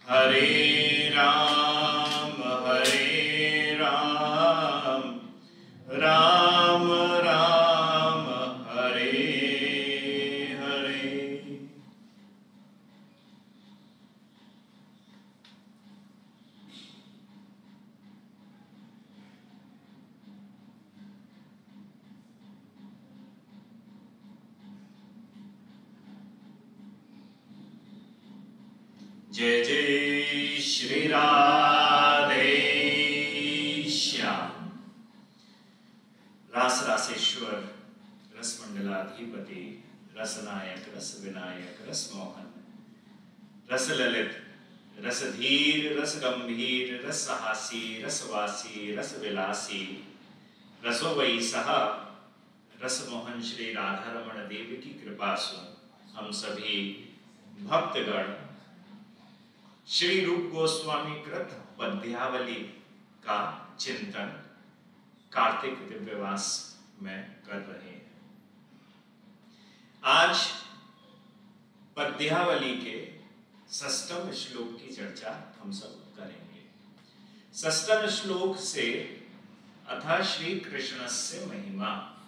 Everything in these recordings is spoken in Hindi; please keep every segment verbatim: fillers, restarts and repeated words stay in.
हरे राम हरे राम राम राम हरे हरे। जय जय श्री राधे श्याम। रास रासेश्वर रस मंडलाधिपति रसनायक रस विनायक रस मोहन रस ललित रस धीर रस गंभीर रस हासी रसवासी रस विलासी रसो वही सहा रस मोहन श्री राधा रमण देव की कृपा से हम सभी भक्तगण श्री रूप गोस्वामी कृत पद्यावली का चिंतन कार्तिक दिव्यवास में कर रहे हैं। आज पद्यावली के षष्ठम श्लोक की चर्चा हम सब करेंगे। षष्ठम श्लोक से अथा श्री कृष्णस्य महिमा,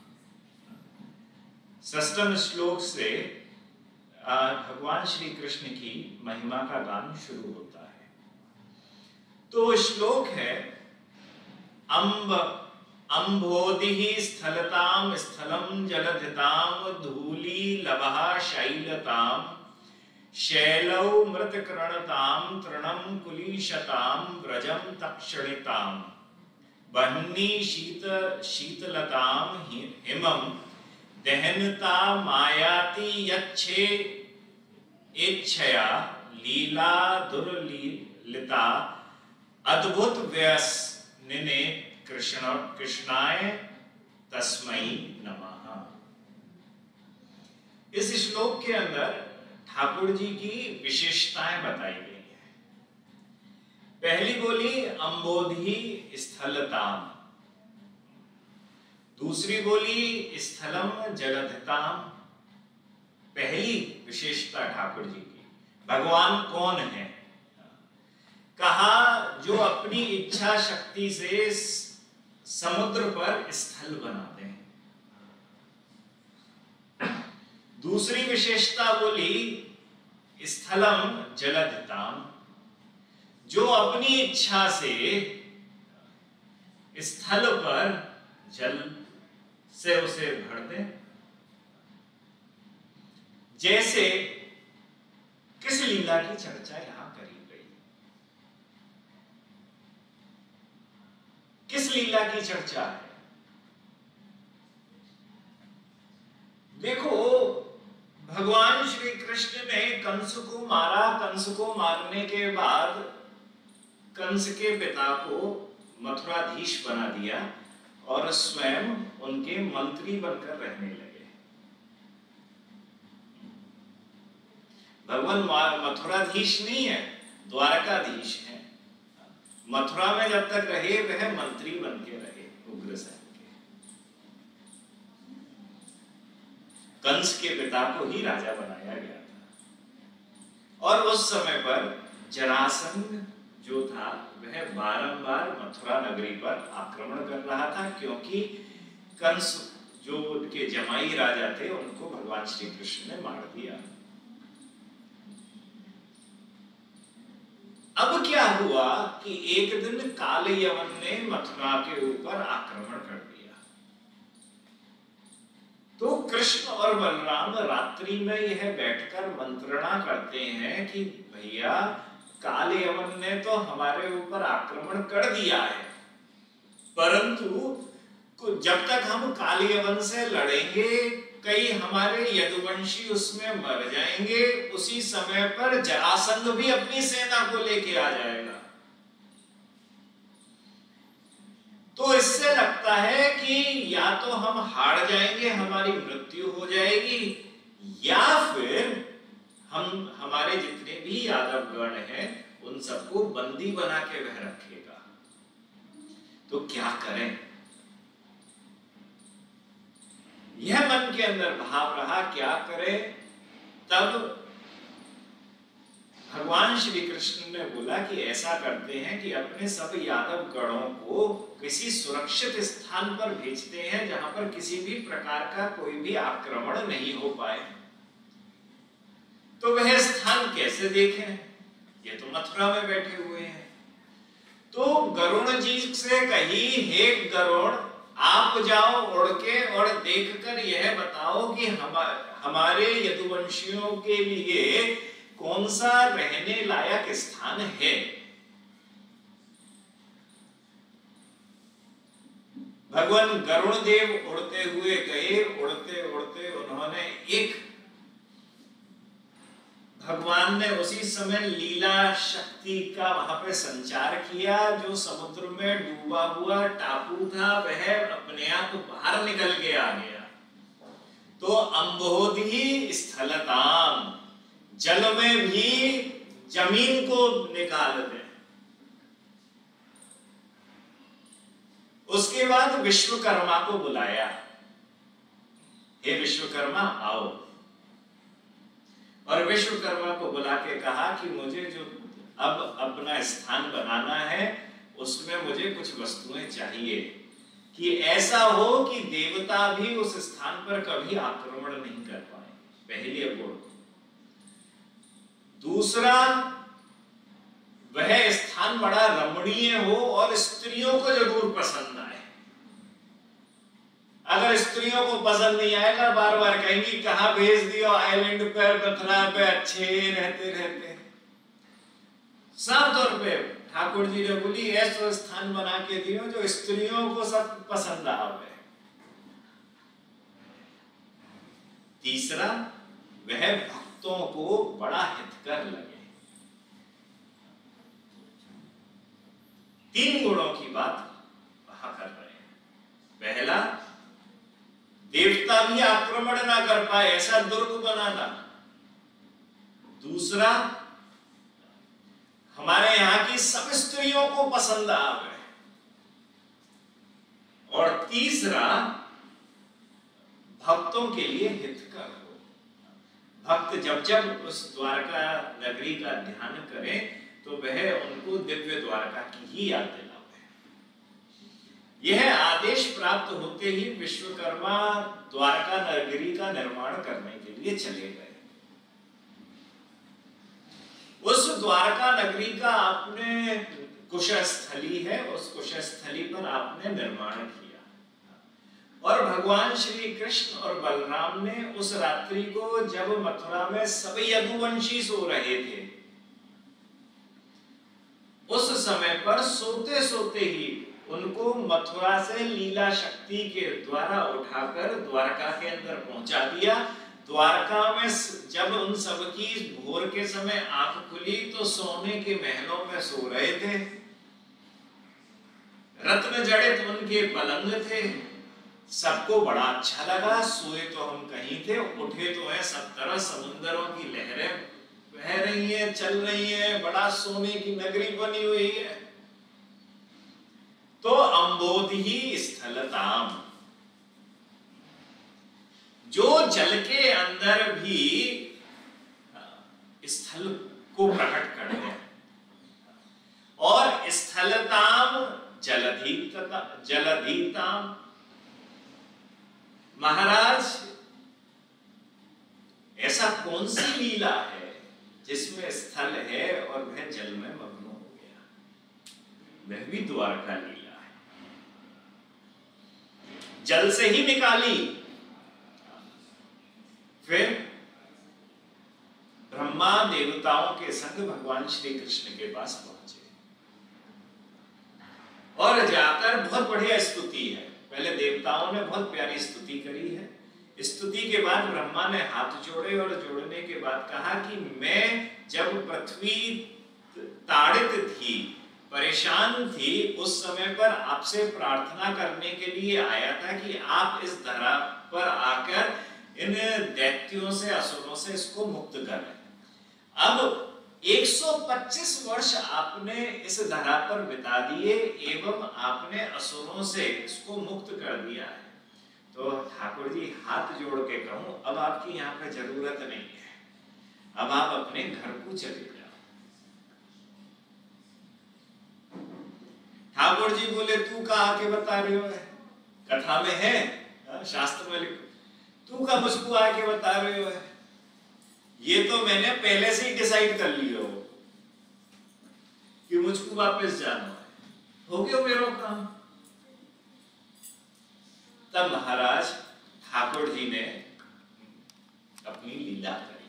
षष्ठम श्लोक से भगवान श्री कृष्ण की महिमा का गान शुरू होता है। तो श्लोक है अम्ब अम्भोदिः स्थलताम स्थलम जलधिताम धूली लवः शैलताम शैलौ मृतकर्णताम तृणम कुलीशताम व्रजम तक्षणिताम बह्नी शीत शीतलताम हिमम दहनता मायाति यच्छे इच्छया लीला दुर्लीलिता अद्भुत व्यस निने कृष्ण कृष्णाय तस्मै नमः। इस श्लोक के अंदर ठाकुर जी की विशेषताएं बताई गई हैं। पहली बोली अम्बोधि स्थलताम, दूसरी बोली स्थलम जलधिताम। पहली विशेषता ठाकुर जी की, भगवान कौन है? कहा जो अपनी इच्छा शक्ति से समुद्र पर स्थल बनाते हैं। दूसरी विशेषता बोली स्थलम जलधिताम, जो अपनी इच्छा से स्थल पर जल से उसे भर दे। जैसे किस लीला की चर्चा यहां करी गई? किस लीला की चर्चा है? देखो, भगवान श्री कृष्ण ने कंस को मारा। कंस को मारने के बाद कंस के पिता को मथुराधीश बना दिया और स्वयं उनके मंत्री बनकर रहने लगे। भगवान मथुराधीश नहीं है, द्वारकाधीश है। मथुरा में जब तक रहे वह मंत्री बन के रहे उग्रसेन के। कंस के पिता को ही राजा बनाया गया था। और उस समय पर जरासंध जो था वह बारंबार मथुरा नगरी पर आक्रमण कर रहा था, क्योंकि कंस जो उनके जमाई राजा थे उनको भगवान श्री कृष्ण ने मार दिया। अब क्या हुआ कि एक दिन काल यवन ने मथुरा के ऊपर आक्रमण कर दिया। तो कृष्ण और बलराम रात्रि में यह बैठकर मंत्रणा करते हैं कि भैया, काल यवन ने तो हमारे ऊपर आक्रमण कर दिया है, परंतु जब तक हम काल यवन से लड़ेंगे कई हमारे यदुवंशी उसमें मर जाएंगे, उसी समय पर जरासंध भी अपनी सेना को लेके आ जाएगा। तो इससे लगता है कि या तो हम हार जाएंगे, हमारी मृत्यु हो जाएगी, या फिर हम हमारे जितने भी यादव गण हैं उन सबको बंदी बना के वह रखेगा। तो क्या करें? यह मन के अंदर भाव रहा, क्या करें? तब भगवान श्री कृष्ण ने बोला कि ऐसा करते हैं कि अपने सब यादव गणों को किसी सुरक्षित स्थान पर भेजते हैं जहां पर किसी भी प्रकार का कोई भी आक्रमण नहीं हो पाए। तो वह स्थान कैसे देखें? ये तो मथुरा में बैठे हुए हैं। तो गरुण जी से कही, हे गरुण, आप जाओ उड़ के और देखकर यह बताओ कि हम, हमारे यदुवंशियों के लिए कौन सा रहने लायक स्थान है। भगवान गरुण देव उड़ते हुए गए। उड़ते उड़ते उन्होंने एक भगवान ने उसी समय लीला शक्ति का वहां पे संचार किया। जो समुद्र में डूबा हुआ टापू था वह अपने आप बाहर निकल के आ गया। तो अम्बोधि स्थलताम, जल में भी जमीन को निकाल दे। उसके बाद विश्वकर्मा को बुलाया, हे विश्वकर्मा आओ। और विश्वकर्मा को बुला के कहा कि मुझे जो अब अपना स्थान बनाना है उसमें मुझे कुछ वस्तुएं चाहिए कि ऐसा हो कि देवता भी उस स्थान पर कभी आक्रमण नहीं कर पाए। पहली गुण। दूसरा, वह स्थान बड़ा रमणीय हो और स्त्रियों को जरूर पसंद आए। अगर स्त्रियों को पसंद नहीं आएगा बार बार कहेंगी कहां भेज दियो, आइलैंड पर, मथुरा पे अच्छे रहते रहते। साफ तौर पे ठाकुर जी ने बोली ऐसा स्थान बना के दियो जो स्त्रियों को सब पसंद आवे। तीसरा, वह भक्तों को बड़ा हितकर लगे। तीन गुणों की बात वहां कर रहे हैं। पहला, देवता भी आक्रमण ना कर पाए ऐसा दुर्ग बनाना। दूसरा, हमारे यहां की सब स्त्रियों को पसंद आवे। और तीसरा, भक्तों के लिए हितकर हो। भक्त जब जब उस द्वारका नगरी का ध्यान करें तो वह उनको दिव्य द्वारका की ही याद दिलावे। यह आदेश प्राप्त होते ही विश्वकर्मा द्वारका नगरी का निर्माण करने के लिए चले गए। उस द्वारका नगरी का आपने कुशस्थली है, उस कुशस्थली पर आपने निर्माण किया। और भगवान श्री कृष्ण और बलराम ने उस रात्रि को जब मथुरा में सभी यदुवंशी सो रहे थे, उस समय पर सोते सोते ही उनको मथुरा से लीला शक्ति के द्वारा उठाकर द्वारका के अंदर पहुंचा दिया। द्वारका में जब उन सबकी भोर के समय आंख खुली तो सोने के महलों में सो रहे थे। रत्न जड़ित उनके पलंग थे। सबको बड़ा अच्छा लगा। सोए तो हम कहीं थे, उठे तो है सब तरह समुद्रों की लहरें बह रही है, चल रही है, बड़ा सोने की नगरी बनी हुई है। तो अम्बोधि स्थलताम, जो जल के अंदर भी स्थल को प्रकट कर दे। और स्थलताम जलधीता जलधीताम, महाराज ऐसा कौन सी लीला है जिसमें स्थल है और वह जल में मग्न हो गया? वह भी द्वारका लीला है। जल से ही निकाली। फिर ब्रह्मा देवताओं के संग भगवान श्री कृष्ण के पास पहुंचे और जाकर बहुत बढ़िया स्तुति है। पहले देवताओं ने बहुत प्यारी स्तुति करी है। स्तुति के बाद ब्रह्मा ने हाथ जोड़े और जोड़ने के बाद कहा कि मैं जब पृथ्वी ताड़ित थी, परेशान थी, उस समय पर आपसे प्रार्थना करने के लिए आया था कि आप इस धरा पर आकर इन दैत्यों से, असुरों से इसको मुक्त करें। अब एक सौ पच्चीस वर्ष आपने इस धरा पर बिता दिए एवं आपने असुरों से इसको मुक्त कर दिया है। तो ठाकुर जी हाथ जोड़ के कहूं, अब आपकी यहाँ पे जरूरत नहीं है, अब आप अपने घर को चले जाओ। ठाकुर जी बोले तू कहा के बता रहे हो, कथा में है, शास्त्र में लिखो, तू का मुझको आके बता रहे हो, ये तो मैंने पहले से ही डिसाइड कर लिया हो कि मुझको वापस जाना है, हो गया मेरा काम। तब महाराज ठाकुर जी ने अपनी लीला करी,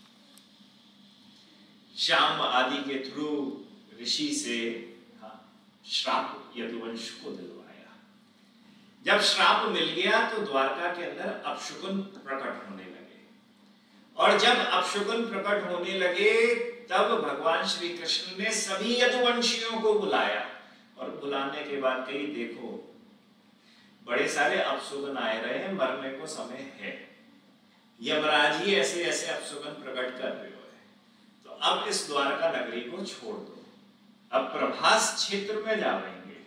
श्याम आदि के थ्रू ऋषि से श्राप यदुवंश को दिलवाया। जब श्राप मिल गया तो द्वारका के अंदर अपशकुन प्रकट होने लगे, और जब अपशकुन प्रकट होने लगे तब भगवान श्री कृष्ण ने सभी यदुवंशियों को बुलाया, और बुलाने के बाद कही देखो बड़े सारे अपशकुन आए रहे हैं, मरने को समय है, यमराज ही ऐसे ऐसे अपशकुन प्रकट कर रहे हो, तो अब इस द्वारका नगरी को छोड़ दो, अब प्रभास क्षेत्र में जाएंगे,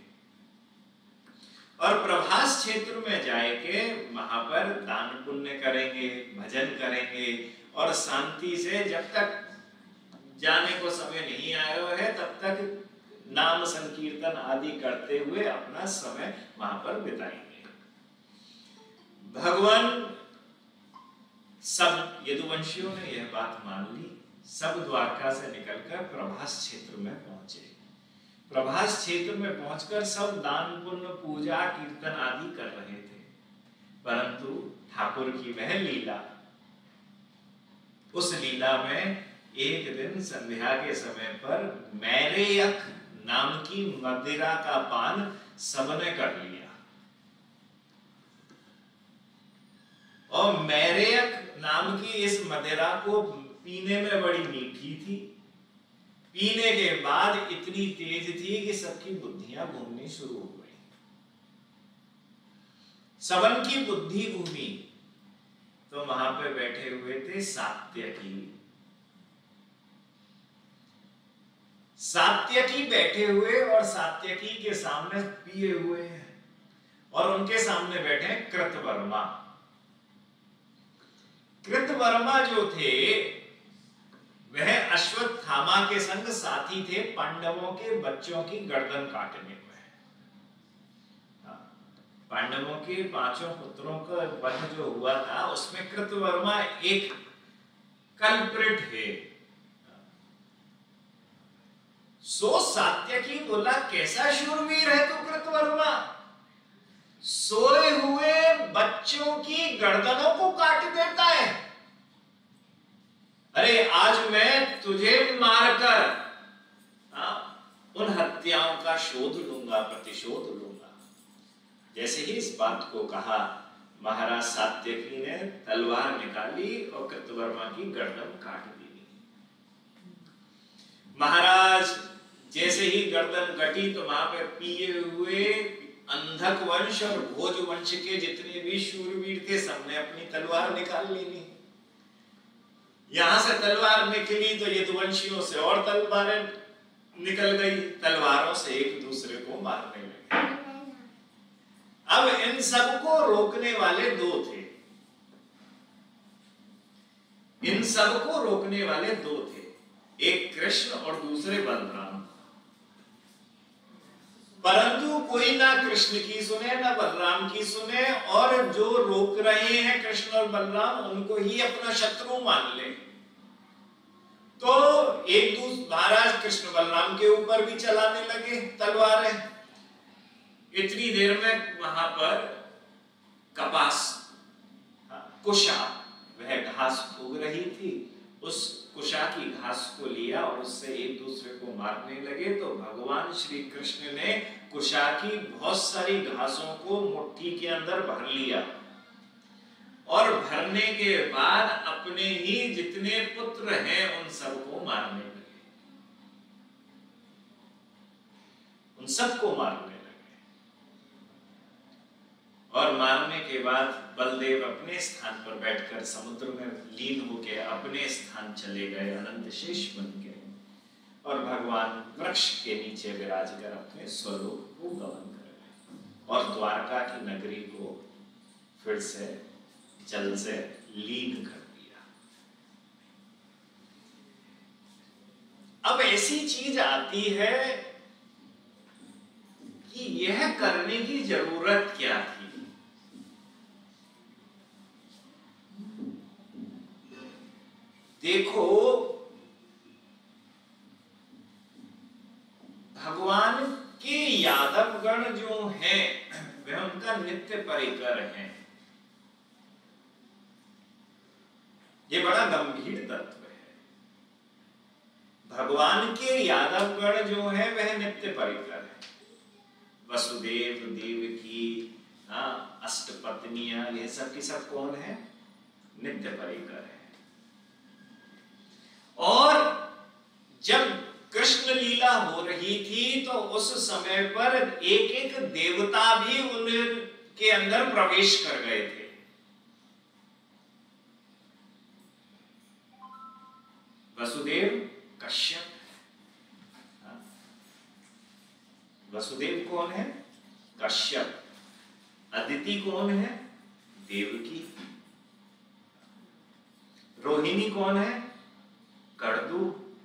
और प्रभास क्षेत्र में जाके वहां पर दान पुण्य करेंगे, भजन करेंगे, और शांति से जब तक जाने को समय नहीं आया है तब तक नाम संकीर्तन आदि करते हुए अपना समय वहां पर बिताएंगे। भगवान सब यदुवंशियों ने यह बात मान ली, सब द्वारका से निकलकर प्रभास क्षेत्र में पहुंचे। प्रभास क्षेत्र में पहुंचकर सब दान पुण्य पूजा कीर्तन आदि कर रहे थे, परंतु ठाकुर की वह लीला, उस लीला में एक दिन संध्या के समय पर मैरेयक नाम की मदिरा का पान सबने कर लिया, और मैरेयक नाम की इस मदिरा को पीने में बड़ी मीठी थी, पीने के बाद इतनी तेज थी कि सबकी बुद्धियां घूमनी शुरू हो गई। सबन की बुद्धि घूमी तो वहां पे बैठे हुए थे सात्यकी। सात्यकी बैठे हुए और सात्यकी के सामने पिए हुए हैं, और उनके सामने बैठे हैं कृतवर्मा। कृतवर्मा जो थे वह अश्वत्थामा के संग साथी थे पांडवों के बच्चों की गर्दन काटने में। पांडवों के पांचों पुत्रों का वध जो हुआ था उसमें कृतवर्मा एक कल्प्रिट है। सो सात्यकी बोला कैसा शूरवीर है तू कृतवर्मा, सोए हुए बच्चों की गर्दनों को काट देता है। अरे आज मैं तुझे मारकर उन हत्याओं का शोध लूंगा, प्रतिशोध लूंगा। जैसे ही इस बात को कहा महाराज सात्यकी ने तलवार निकाली और कृतवर्मा की गर्दन काट दी। महाराज जैसे ही गर्दन कटी तो वहां पे पिए हुए अंधक वंश और भोज वंश के जितने भी शूरवीर थे सबने अपनी तलवार निकाल ली। यहां से तलवार निकली तो यदुवंशियों से और तलवारें निकल गई, तलवारों से एक दूसरे को मारने लगे। अब इन सबको रोकने वाले दो थे, इन सबको रोकने वाले दो थे, एक कृष्ण और दूसरे बलराम। परंतु कोई ना कृष्ण की सुने ना बलराम की सुने, और जो रोक रहे हैं कृष्ण और बलराम उनको ही अपना शत्रु मान ले। तो एक दूसरे महाराज कृष्ण बलराम के ऊपर भी चलाने लगे तलवारें। इतनी देर में वहां पर कपास कुशा वह घास उग रही थी, उस कुशा की घास को लिया और उससे एक दूसरे को मारने लगे। तो भगवान श्री कृष्ण ने कुशा की बहुत सारी घासों को मुट्ठी के अंदर भर लिया, और भरने के बाद अपने ही जितने पुत्र हैं उन सबको मारने लगे, उन सबको मारने लगे। और मारने के बाद बलदेव अपने स्थान पर बैठकर समुद्र में लीन होकर अपने स्थान चले गए, अनंत शेष बन गए, और भगवान वृक्ष के नीचे विराज कर अपने स्वरूप को गमन कर गए, और द्वारका की नगरी को फिर से जल से लीन कर दिया। अब ऐसी चीज आती है कि यह करने की जरूरत क्या थी। देखो, भगवान के यादवगण जो हैं वह उनका नित्य परिकर हैं। ये बड़ा गंभीर तत्व है। भगवान के यादवगण जो है वह नित्य परिकर है। वसुदेव, देवकी, हाँ, अष्टपत्नियां, ये सब की सब कौन है? नित्य परिकर है। और जब कृष्ण लीला हो रही थी तो उस समय पर एक एक देवता भी उनके अंदर प्रवेश कर गए थे। वसुदेव कश्यप, वसुदेव कौन है? कश्यप। अदिति कौन है? देवकी। रोहिणी कौन है? कड़दू।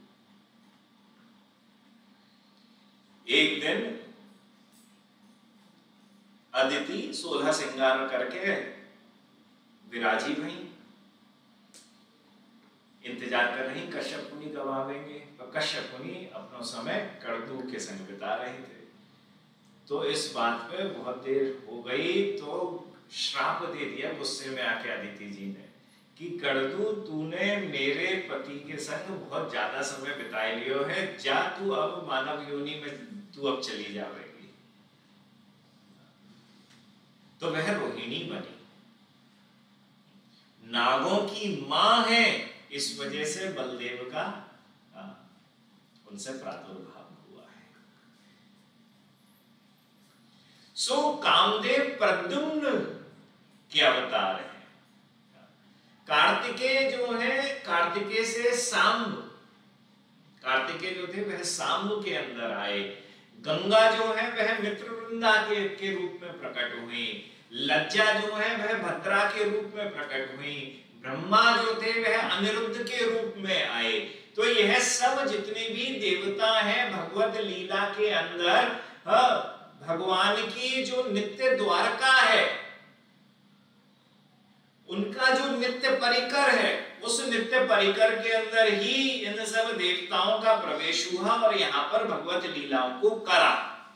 एक दिन अदिति सोलह श्रृंगार करके विराजी भई, इंतजार कर रही कश्यप मुनि कब आवेंगे। और कश्यप मुनि अपना समय कड़दू के संग बिता रहे थे। तो इस बात पे बहुत देर हो गई तो श्राप दे दिया गुस्से में आके अदिति जी ने कि कड़दू, तूने मेरे पति के संग बहुत ज्यादा समय बिता लियो है, जा तू अब मानव योनि में तू अब चली जाएगी। तो वह रोहिणी बनी, नागों की मां है, इस वजह से बलदेव का उनसे प्रादुर्भाव हुआ है। सो कामदेव प्रद्युम्न के अवतार है। कार्तिकेय जो है, कार्तिकेय से सांब, कार्तिकेय जो थे वह सांब के अंदर आए। गंगा जो है वह मित्रवृंदा के, के रूप में प्रकट हुई। लज्जा जो है वह भद्रा के रूप में प्रकट हुई। ब्रह्मा जो थे वह अनिरुद्ध के रूप में आए। तो यह सब जितने भी देवता हैं भगवत लीला के अंदर, भगवान की जो नित्य द्वारका है, उनका जो नित्य परिकर है, उस नित्य परिकर के अंदर ही इन सब देवताओं का प्रवेश हुआ और यहां पर भगवत लीलाओं को करा।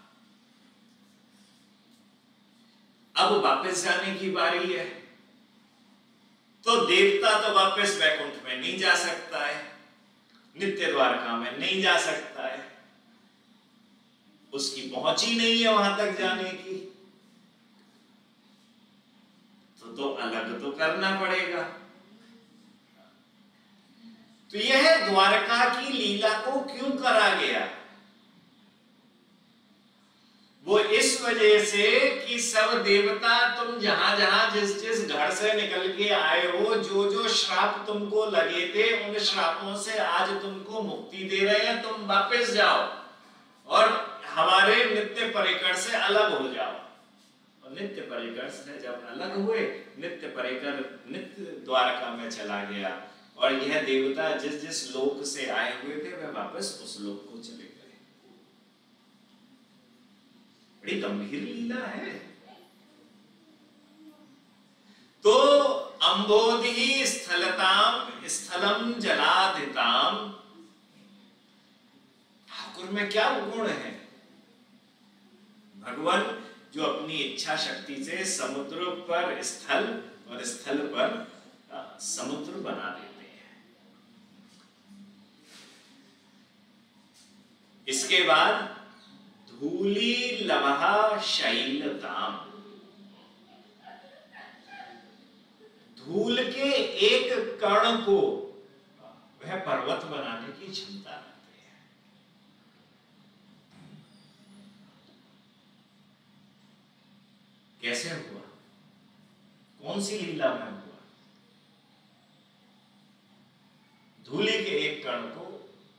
अब वापस जाने की बारी है। तो देवता तो वापस वैकुंठ में नहीं जा सकता है, नित्य द्वारका में नहीं जा सकता है, उसकी पहुंच ही नहीं है वहां तक जाने की। तो तो अलग तो करना पड़ेगा। तो यह द्वारका की लीला को क्यों करा गया? वो इस वजह से कि सब देवता, तुम जहां जहां जिस जिस घर से निकल के आए हो, जो जो श्राप तुमको लगे थे, उन श्रापों से आज तुमको मुक्ति दे रहे हैं। तुम वापस जाओ और हमारे नित्य परिकर से अलग हो जाओ। और नित्य परिकर से जब अलग हुए, नित्य परिकर नित्य द्वारका में चला गया और यह देवता जिस जिस लोक से आए हुए थे वह वापस उस लोक को चले गए। बड़ी गंभीर लीला है। तो अंबोधि स्थलताम स्थलम जलाधिताम, ठाकुर में क्या गुण है? भगवान जो अपनी इच्छा शक्ति से समुद्र पर स्थल और स्थल पर समुद्र बना देते हैं। इसके बाद धूली लवहा शैलताम, धूल के एक कण को वह पर्वत बनाने की क्षमता रखते हैं। कैसे हुआ? कौन सी लीला में हुआ? धूली के एक कण को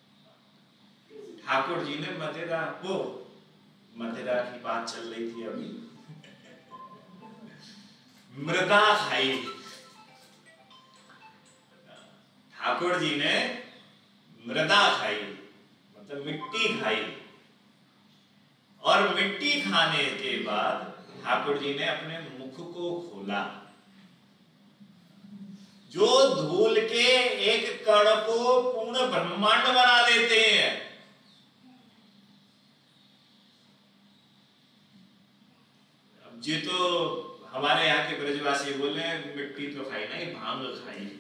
ठाकुर जी ने मदिरा, वो मदिरा की बात चल रही थी अभी, मृदा खाई। ठाकुर जी ने मृदा खाई, मतलब मिट्टी खाई और मिट्टी खाने के बाद ठाकुर जी ने अपने मुख को खोला। जो धूल के एक कण को पूर्ण ब्रह्मांड बना देते हैं, अब जी तो हमारे यहाँ के ब्रजवासी बोले मिट्टी तो खाई नहीं, भांग खाई।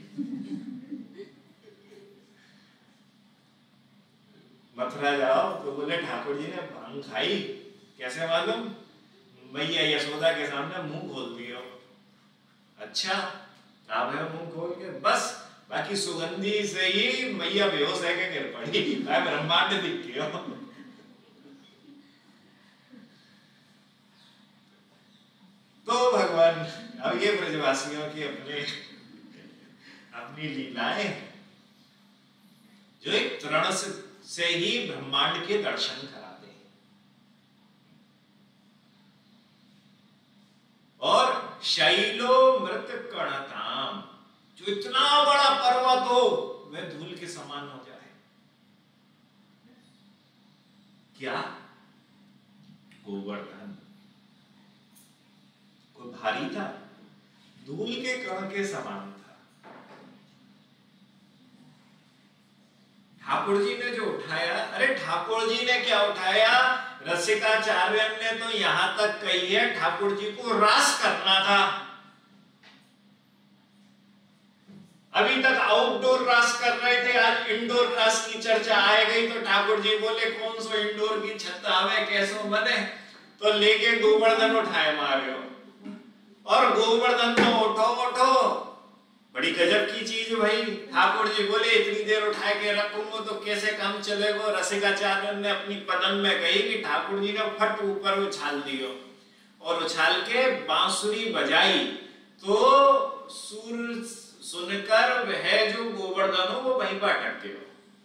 मथुरा जाओ तो बोले ठाकुर जी ने भांग खाई, कैसे मालूम? मैया यशोदा के सामने मुंह खोल दिया। अच्छा, आप है मुंह खोल के, बस बाकी सुगंधी से ही मैया बेहोश है के गिर पड़ी, मैं ब्रह्मांड दिख गया। तो भगवान, अब ये ब्रजवासियों की अपने अपनी लीलाएं, जो एक तृण से, से ही ब्रह्मांड के दर्शन कराते हैं। और शैलो मृत कणताम, जो इतना बड़ा पर्वत हो वह धूल के समान हो जाए। क्या? गोवर्धन कोई भारी था, धूल के कण के समान था। ठाकुर जी ने जो उठाया, अरे ठाकुर जी ने क्या उठाया? रसिकाचार्य ने तो यहां तक कही है ठाकुर जी को रास करना था। अभी तक आउटडोर रास कर रहे थे, आज इंडोर रास की चर्चा आ गई तो ठाकुर जी बोले कौन सो इंडोर की छत आवे कैसो बने, तो लेके गोवर्धन उठाए मारे हो। और गोवर्धन तो उठो उठो, बड़ी गजब की चीज भाई। ठाकुर जी बोले इतनी देर उठा के रखूंगा तो कैसे काम चलेगा? रसिकाचार्य ने अपनी पदन में कही कि ठाकुर जी ने फट ऊपर उछाल दियो और उछाल के बांसुरी बजाई, तो सुर सुनकर वह जो गोवर्धन हो वो वहीं पर अटक गया।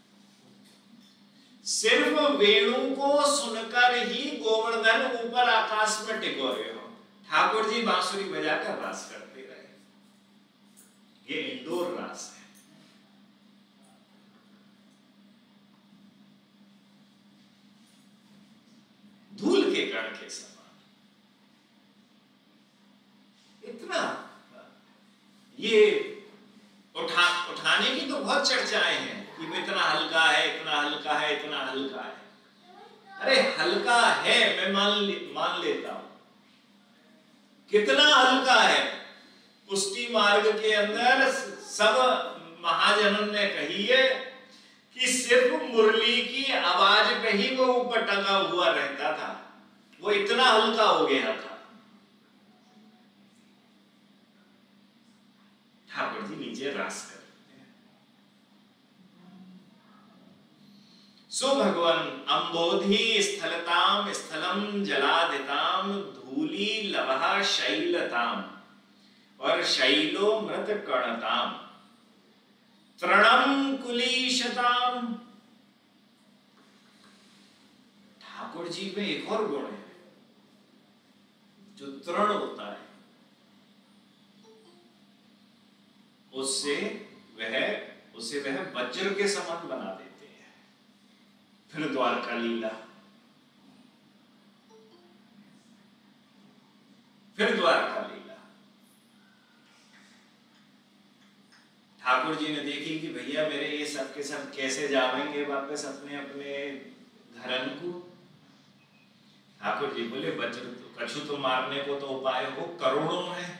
सिर्फ वेणु को सुनकर ही गोवर्धन ऊपर आकाश में टिको रहे हो। ठाकुर जी बांसुरी बजाकर रास करते रहे। ये इंडोर रास है। धूल के कण के समान। इतना ये उठा उठाने की तो बहुत चर्चाएं हैं कि इतना हल्का है, इतना हल्का है, इतना हल्का है। अरे हल्का है, मैं मान ले, मान लेता हूं। कितना हल्का है? पुष्टि मार्ग के अंदर सब महाजनों ने कही है कि सिर्फ मुरली की आवाज पे ही वो ऊपर टंगा हुआ रहता था, वो इतना हल्का हो गया था। ठाकुर जी नीचे रास करते हैं। सो भगवान अंबोधि स्थलताम स्थलम जलादिताम धूली लवहा शैलताम और शैलो मृत कणताम तृणम कुलीशताम। ठाकुर जी में एक और गुण है, जो तृण होता है उससे वह उसे वह वज्र के समान बना देते हैं। फिर द्वारका लीला, फिर द्वारका लीला। ठाकुर जी ने देखी कि भैया मेरे ये सब के सब कैसे जाएंगे वापस अपने अपने घरन को। ठाकुर जी बोले वज्र तो कछु तो मारने को तो उपाय हो करोड़ों है।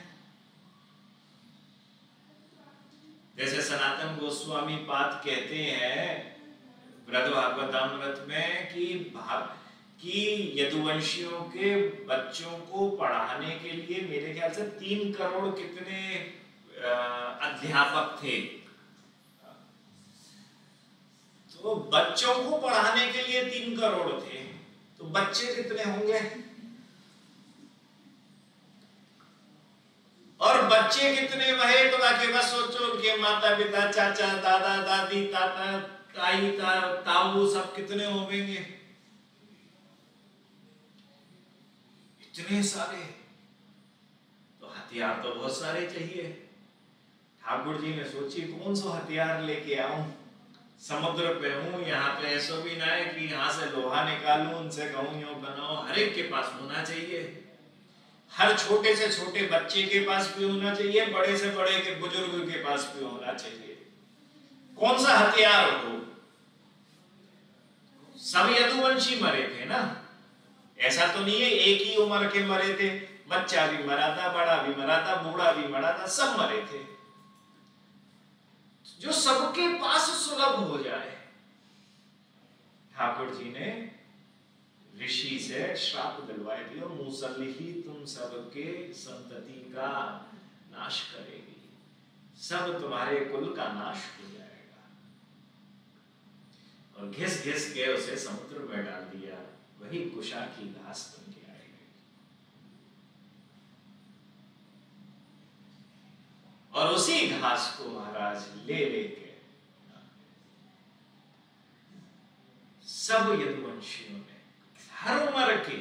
जैसे सनातन गोस्वामी पाद कहते हैं ब्रज भागवतामृत में कि कि यदुवंशियों के बच्चों को पढ़ाने के लिए मेरे ख्याल से तीन करोड़ कितने अध्यापक थे। तो बच्चों को पढ़ाने के लिए तीन करोड़ थे, तो बच्चे कितने होंगे? और बच्चे कितने वहे तो बाकी बस सोचो उनके माता पिता चाचा दादा दादी ताता ताई ता, ताऊ सब कितने होंगे? इतने सारे, तो हथियार तो बहुत सारे चाहिए। ठाकुर जी ने सोची कौन सा हथियार लेके आऊं? समुद्र पे हूं, यहाँ पे ऐसा भी ना है कि यहाँ से लोहा निकालूं, उनसे कहूं यूं बनाओ। हर एक के पास होना चाहिए। हर छोटे से छोटे बच्चे के पास भी होना चाहिए, बड़े से बड़े के बुजुर्ग के पास भी होना चाहिए। कौन सा हथियार हो। सब यदुवंशी मरे थे ना, ऐसा तो नहीं है एक ही उम्र के मरे थे। बच्चा भी मरा था, बड़ा भी मरा था, बूढ़ा भी मरा था, सब मरे थे। जो सबके पास सुलभ हो जाए। ठाकुर जी ने ऋषि से श्राप दिलवाए दिया, मूसल्ही तुम सबके संतति का नाश करेगी, सब तुम्हारे कुल का नाश हो जाएगा। और घिस घिस के उसे समुद्र में डाल दिया। वही कुशा की घास बन के आई गई। और उसी घास को महाराज ले लेके सब यदुवंशियों ने, हर उम्र के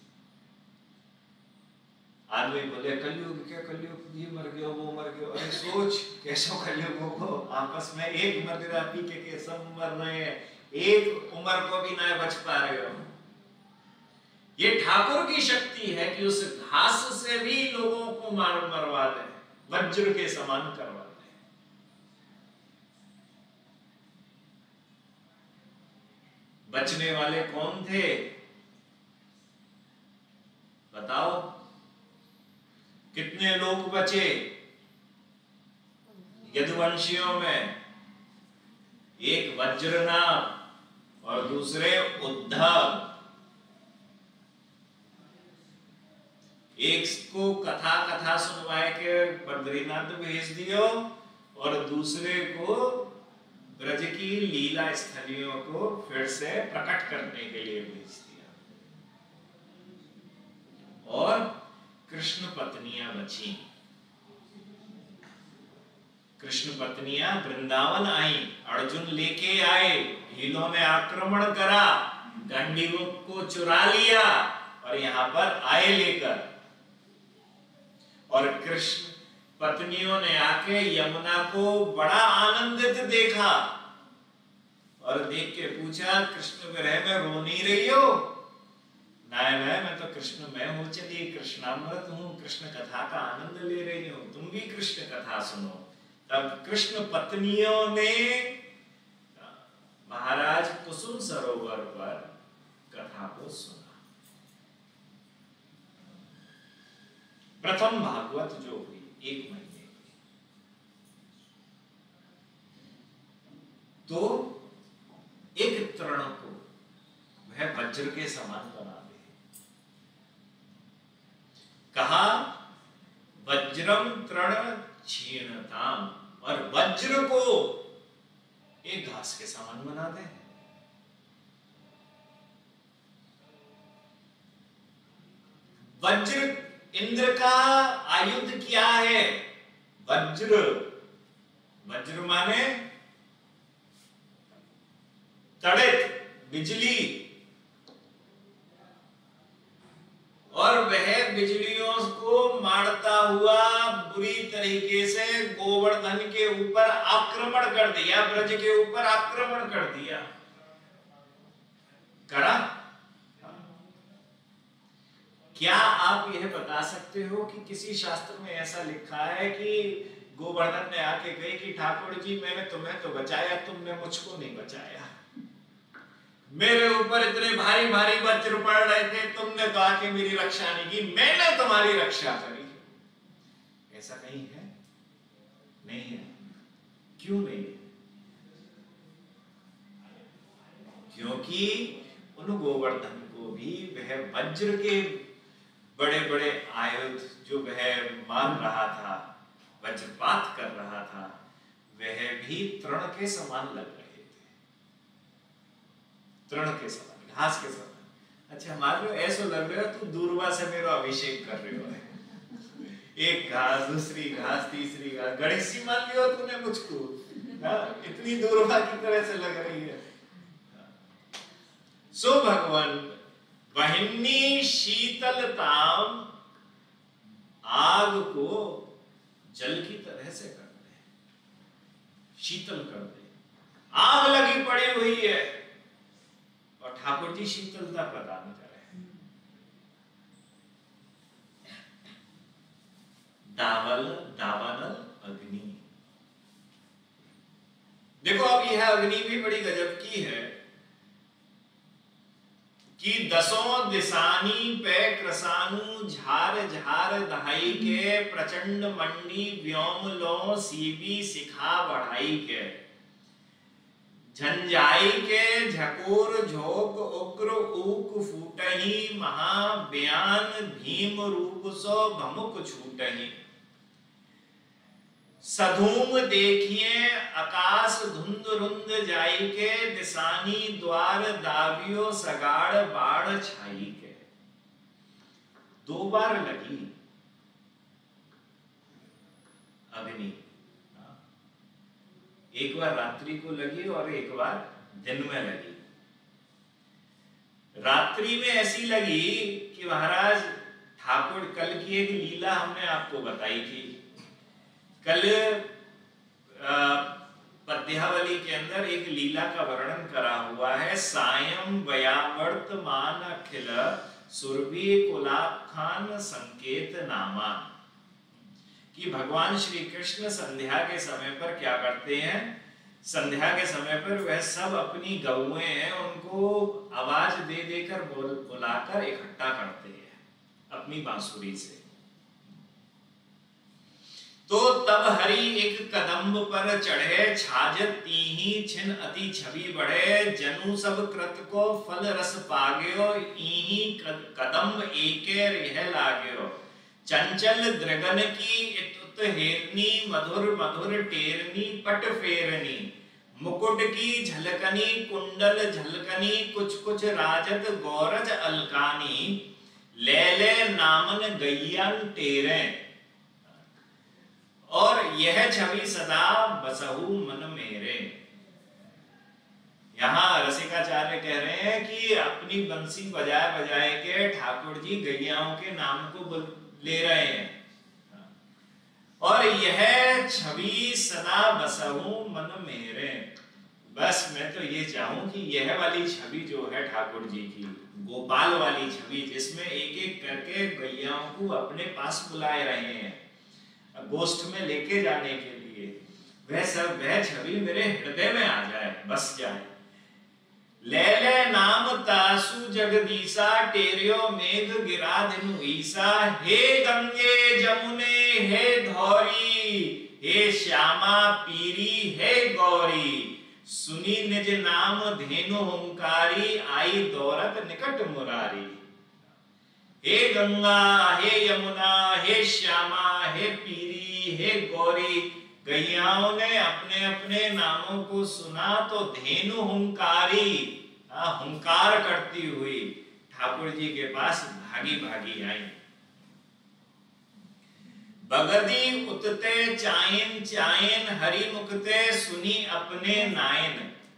आदमी बोले कलयुग क्या, कलयुग ये मर गया वो मर गया। अरे सोच कैसो कलयुग को आपस में एक मदिरा पी के, के सब मर रहे हैं, एक उम्र को भी ना बच पा रहे हो। ये ठाकुर की शक्ति है कि उस घास से भी लोगों को मार मरवा दे, वज्र के समान करवा दे। बचने वाले कौन थे बताओ? कितने लोग बचे यदुवंशियों में? एक वज्रनाभ और दूसरे उद्धव। एक को कथा कथा सुनवाए के बद्रीनाथ भेज दियो और दूसरे को ब्रज की लीला स्थलियों को फिर से प्रकट करने के लिए भेज दिया। और कृष्ण पत्नियां बची। कृष्ण पत्नियां वृंदावन आई, अर्जुन लेके आए, भीलों ने आक्रमण करा, गंडीवों को चुरा लिया और यहां पर आए लेकर। और कृष्ण पत्नियों ने आके यमुना को बड़ा आनंदित देखा और देख के पूछा, कृष्ण विरह में रो नहीं रही हो? नहीं नहीं, मैं तो कृष्ण मैं हूं, चलिए कृष्णामृत हूं, कृष्ण कथा का आनंद ले रही हूं, तुम भी कृष्ण कथा सुनो। तब कृष्ण पत्नियों ने महाराज कुसुम सरोवर पर कथा को सुना। प्रथम भागवत जो हुई एक महीने की, तो एक तृण को वह वज्र के समान बना दे। कहा वज्रम तृण क्षीणताम, और वज्र को एक घास के समान बना दे। वज्र इंद्र का आयुध क्या है? वज्र। वज्र माने तड़ित बिजली, और वह बिजलियों को मारता हुआ बुरी तरीके से गोवर्धन के ऊपर आक्रमण कर दिया, ब्रज के ऊपर आक्रमण कर दिया। करा? क्या आप यह बता सकते हो कि किसी शास्त्र में ऐसा लिखा है कि गोवर्धन ने आके कही कि ठाकुर जी मैंने तुम्हें तो बचाया, तुमने मुझको नहीं बचाया, मेरे ऊपर इतने भारी भारी वज्र पड़ रहे थे, तुमने तो आके मेरी रक्षा नहीं की, मैंने तुम्हारी रक्षा करी? ऐसा कहीं है? नहीं है। क्यों नहीं है? क्योंकि उन गोवर्धन को भी वह वज्र के बड़े बड़े आयुध जो वह मार रहा था, वज्रपात कर रहा था, वह भी तृण के समान लग रहे थे। तृण के समान, घास के समान। अच्छा मान लो ऐसा लग रहा है तू दूरवा से मेरा अभिषेक कर रहे हो। एक घास, दूसरी घास, तीसरी घास, गणेशी मान लियो तूने मुझको, इतनी दूरवा की तरह से लग रही है। सो भगवान वहिनी शीतलताम, आग को जल की तरह से कर दे, शीतल कर दे, आग लगी पड़ी हुई है और ठाकुर जी शीतलता प्रदान कर रहे हैं। दावल दावानल अग्नि। देखो अब यह अग्नि भी बड़ी गजब की है कि दसों दिशानी पे क्रसानु झार झार दहाई के प्रचंड मंडी व्योम लो सीबी सिखा बढ़ाई के झंझाई के झकोर झोंक उग्र ऊक फूटही महाब्यान भीम रूप सो भमुक छूटही सधूम देखिए आकाश धुंध रुंध जाई के दिसानी द्वार दावियो सगाड़ बाढ़ छाई के। दो बार लगी अग्नि, एक बार रात्रि को लगी और एक बार दिन में लगी। रात्रि में ऐसी लगी कि महाराज ठाकुर, कल की एक लीला हमने आपको बताई थी। कल पद्यावली के अंदर एक लीला का वर्णन करा हुआ है। सायं वयावर्तमान अखिल सुरभि कुलाखान संकेत नामा, कि भगवान श्री कृष्ण संध्या के समय पर क्या करते हैं, संध्या के समय पर वह सब अपनी गौएं हैं उनको आवाज दे देकर बुलाकर इकट्ठा करते हैं अपनी बांसुरी से। तो तब हरि एक कदम्ब पर चढ़े छाजत तीही छिन अति छवि बढ़े जनु सब कृत को फल रस पाग्यो इही कदम्ब एके रेह लाग्यो चंचल द्रगन की इतुत हेरनी मधुर मधुर टेरनी पट फेरनी मुकुट की झलकनी कुंडल झलकनी कुछ कुछ राजत गौरज अलकानी ले ले नामन गैयन टेरे और यह छवि सदा बसहु मन मेरे। यहाँ रसिकाचार्य कह रहे हैं कि अपनी बंसी बजाए बजाए के ठाकुर जी गैयाओं के नाम को ले रहे हैं और यह छवि सदा बसहु मन मेरे। बस मैं तो ये चाहूं कि यह वाली छवि जो है ठाकुर जी की, गोपाल वाली छवि जिसमें एक एक करके गैयाओं को अपने पास बुलाए रहे हैं गोष्ठ में लेके जाने के लिए, वह सब वह छवि मेरे हृदय में आ जाए, बस जाए। ले ले नाम तासु जगदीसा टेरियो मेघ गिरा दिनु ईसा हे गंगे जमुने हे धौरी हे श्यामा पीरी हे गौरी सुनी निज नाम धेनु हुंकारी आई दौरत निकट मुरारी। हे गंगा हे यमुना हे श्यामा हे पीरी हे गौरी, गैयाओं ने अपने अपने नामों को सुना तो धेनु हुंकारी हुंकार करती हुई ठाकुर जी के पास भागी भागी आई। बगदी उतते चायन चायन हरि मुखते सुनी अपने नायन।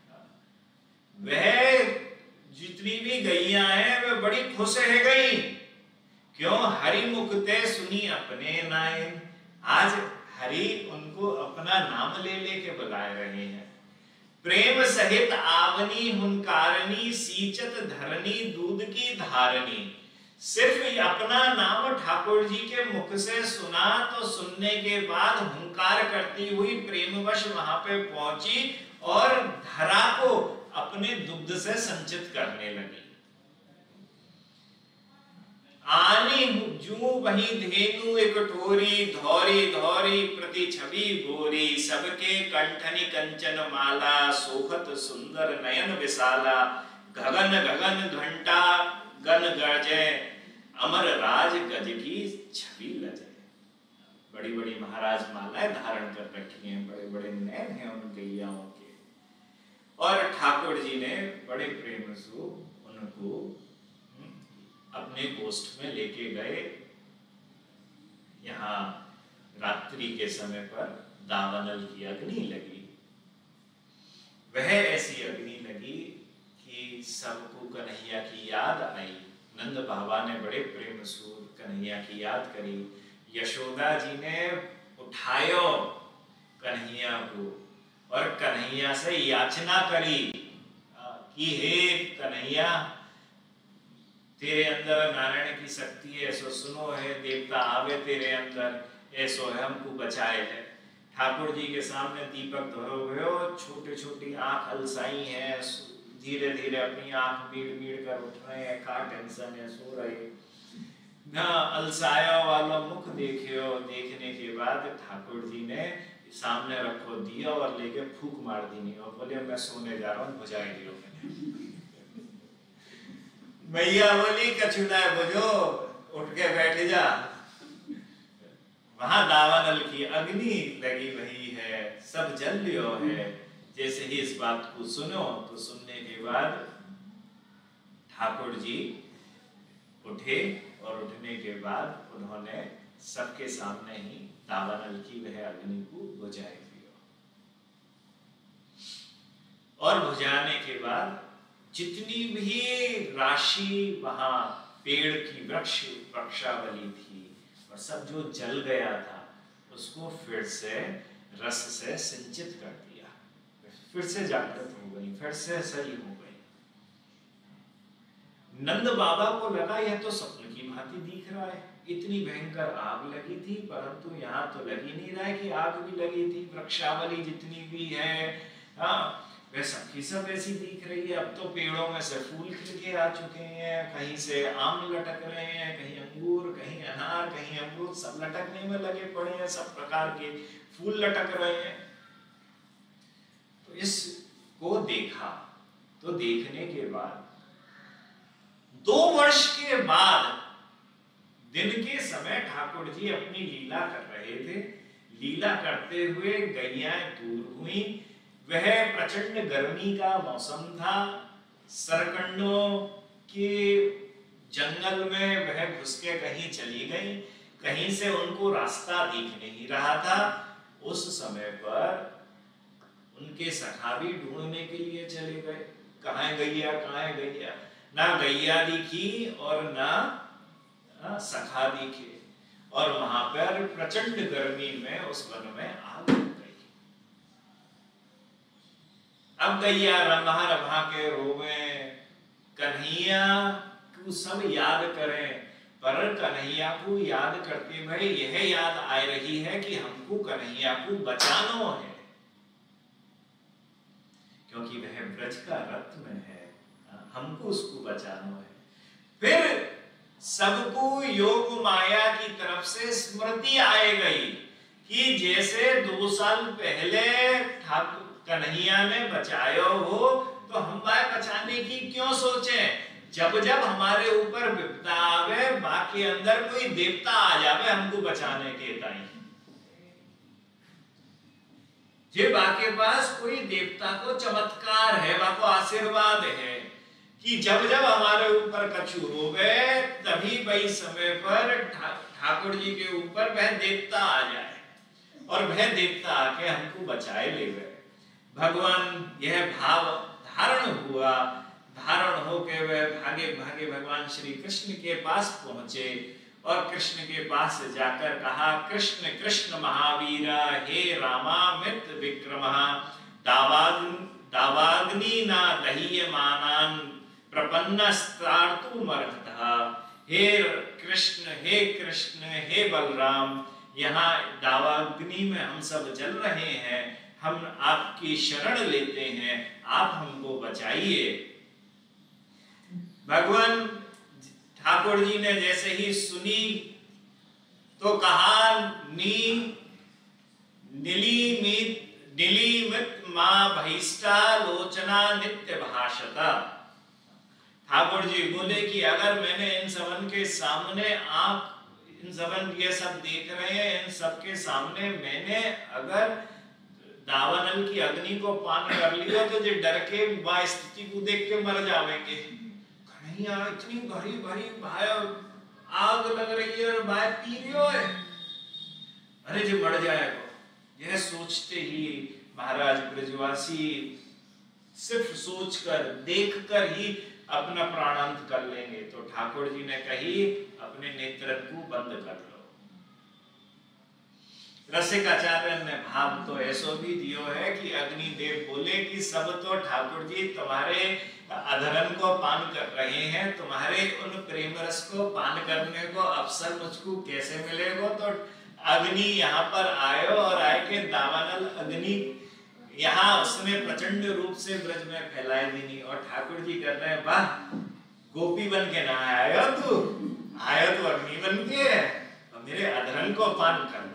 वह जितनी भी गैया हैं वह बड़ी खुश है गई, क्यों? हरि मुखते सुनी अपने नायन। आज हरि उनको अपना नाम ले लेके बुलाए रहे हैं। प्रेम सहित आवनी हुंकारनी सींचत धरनी दूध की धारनी। सिर्फ अपना नाम ठाकुर जी के मुख से सुना तो सुनने के बाद हुंकार करती हुई प्रेमवश वहां पे पहुंची और धरा को अपने दुग्ध से संचित करने लगी। आनी जू वही धेनु एक ठोरी धौरी धौरी प्रति छवि गोरी सबके कंठनी कंचन माला सोखत सुंदर नयन विशाला गगन गगन घंटा गन गरजे अमर राज गज की छवि लजे। बड़ी बड़ी महाराज मालाएं धारण कर रखी हैं, बड़े बड़े नयन हैं उन गैयाओं के और ठाकुर जी ने बड़े प्रेम से उनको अपने गोष्ठ में लेके गए। यहाँ रात्रि के समय पर दावानल की अग्नि लगी। वह ऐसी अग्नि लगी कि सबको कन्हैया की याद आई। नंद बाबा ने बड़े प्रेम से कन्हैया की याद करी। यशोदा जी ने उठायो कन्हैया को और कन्हैया से याचना करी कि हे कन्हैया, तेरे अंदर नारायण की शक्ति है, ऐसो सुनो है देवता आवे तेरे अंदर, ऐसो है हमको बचाए है। ठाकुर जी के सामने दीपक धरो भयो, छोटी छोटी आंख अलसाई है, धीरे धीरे अपनी आंख बीड़ बीड़ कर उठ रहे हैं, का टेंशन है, सो रहे ना। अलसाया वाला मुख देखियो, देखने के बाद ठाकुर जी ने सामने रखो दिया और लेके फूक मार दी और बोले मैं सोने जा रहा हूँ, बुझाई दियो मैंने। मैया बोली कछुना बुझो, उठ के बैठ जा। वहां दावानल की अग्नि लगी वही है, सब जल लियो है। जैसे ही इस बात को सुनो तो सुनने के बाद ठाकुर जी उठे और उठने के बाद उन्होंने सबके सामने ही दावानल की वह अग्नि को बुझाई दिया। और बुझाने के बाद जितनी भी राशि वहां पेड़ की वृक्ष वृक्षावली थी और सब जो जल गया था उसको फिर से रस से सिंचित कर दिया, फिर से जागृत हो गई, फिर से सही हो गई। नंद बाबा को लगा यह तो स्वप्न की भांति दिख रहा है, इतनी भयंकर आग लगी थी परंतु यहाँ तो लगी नहीं रहा है कि आग भी लगी थी। वृक्षावली जितनी भी है हाँ वह सबकी सब ऐसी दिख रही है। अब तो पेड़ों में से फूल खिल के आ चुके हैं, कहीं से आम लटक रहे हैं, कहीं अंगूर, कहीं अनार, कहीं अमरूद, सब लटकने में लगे पड़े हैं, सब प्रकार के फूल लटक रहे हैं। तो इसको देखा, तो देखने के बाद दो वर्ष के बाद दिन के समय ठाकुर जी अपनी लीला कर रहे थे। लीला करते हुए गैयाएं दूर हुई, वह प्रचंड गर्मी का मौसम था, सरकंडों के जंगल में वह घुस के कहीं चली गई, कहीं से उनको रास्ता दिख नहीं रहा था। उस समय पर उनके सखा भी ढूंढने के लिए चले गए, कहाँ है गैया, कहाँ है गैया। ना गैया दिखी और ना सखा दिखे और वहां पर प्रचंड गर्मी में उस वन में आग लग गई। अब गैया रंभा रंभा के रोवे, कन्हैया को सब याद करें, पर कन्हैया को याद करते हुए यह याद आ रही है कि हमको कन्हैया को बचाना है, क्योंकि वह ब्रज का रत्न है, हमको उसको बचाना है। फिर सबको योग माया की तरफ से स्मृति आए गई कि जैसे दो साल पहले ठाकुर कन्हैया ने बचाया हो तो हम बचाने की क्यों सोचें। जब जब हमारे ऊपर विपदा आवे, बाकी अंदर कोई देवता आ जावे हमको बचाने के ताई, जे बाके पास कोई देवता को चमत्कार है, बाको आशीर्वाद है कि जब जब हमारे ऊपर कछु हो गए तभी वही समय पर ठाकुर जी के ऊपर वह देवता आ जाए और वह देवता आके हमको बचाए ले गए। भगवान यह भाव धारण हुआ, धारण होके वह भागे भागे भगवान श्री कृष्ण के पास पहुंचे और कृष्ण के पास जाकर कहा, कृष्ण कृष्ण महावीरा, हे रामा मित्र विक्रमा, दावाग्नि ना दह्यमानान प्रपन्नस्तार्तु मर्हतः। हे कृष्ण, हे कृष्ण, हे बलराम, यहाँ दावाग्नि में हम सब जल रहे हैं, हम आपकी शरण लेते हैं, आप हमको बचाइए। भगवान ठाकुर जी ने जैसे ही सुनी तो कहा, नी नीलिमित नीलिमित मां भैष्टा लोचना नित्य भाषता। ठाकुर जी बोले कि अगर मैंने इन सबन के सामने, आप इन सबन ये सब देख रहे हैं, इन सबके सामने मैंने अगर दावानल की अग्नि को पान कर लिया तो जो डर के वह स्थिति को देख के मर जाएंगे। कन्हैया इतनी भरी भरी भाई आग लग रही है और भाई पी रही है, अरे जो मर जाएगा। यह सोचते ही महाराज ब्रजवासी सिर्फ सोचकर, देखकर ही अपना प्राणांत कर लेंगे। तो ठाकुर जी ने कही, अपने नेत्र को बंद कर लो। रसिक आचार्य ने भाव तो ऐसो भी दियो है कि अग्निदेव बोले कि सब तो ठाकुर जी तुम्हारे अधरन को पान कर रहे हैं, तुम्हारे उन प्रेम रस को पान करने को अवसर मुझको कैसे मिलेगा? तो अग्नि यहाँ पर आयो और आए के दावानल अग्नि यहाँ उसने प्रचंड रूप से ब्रज में फैलाई दी। और ठाकुर जी कर रहे हैं, वाह गोपी बन के ना आयो तू, आयो तो अग्नि बन के और मेरे अधरन को पान कर।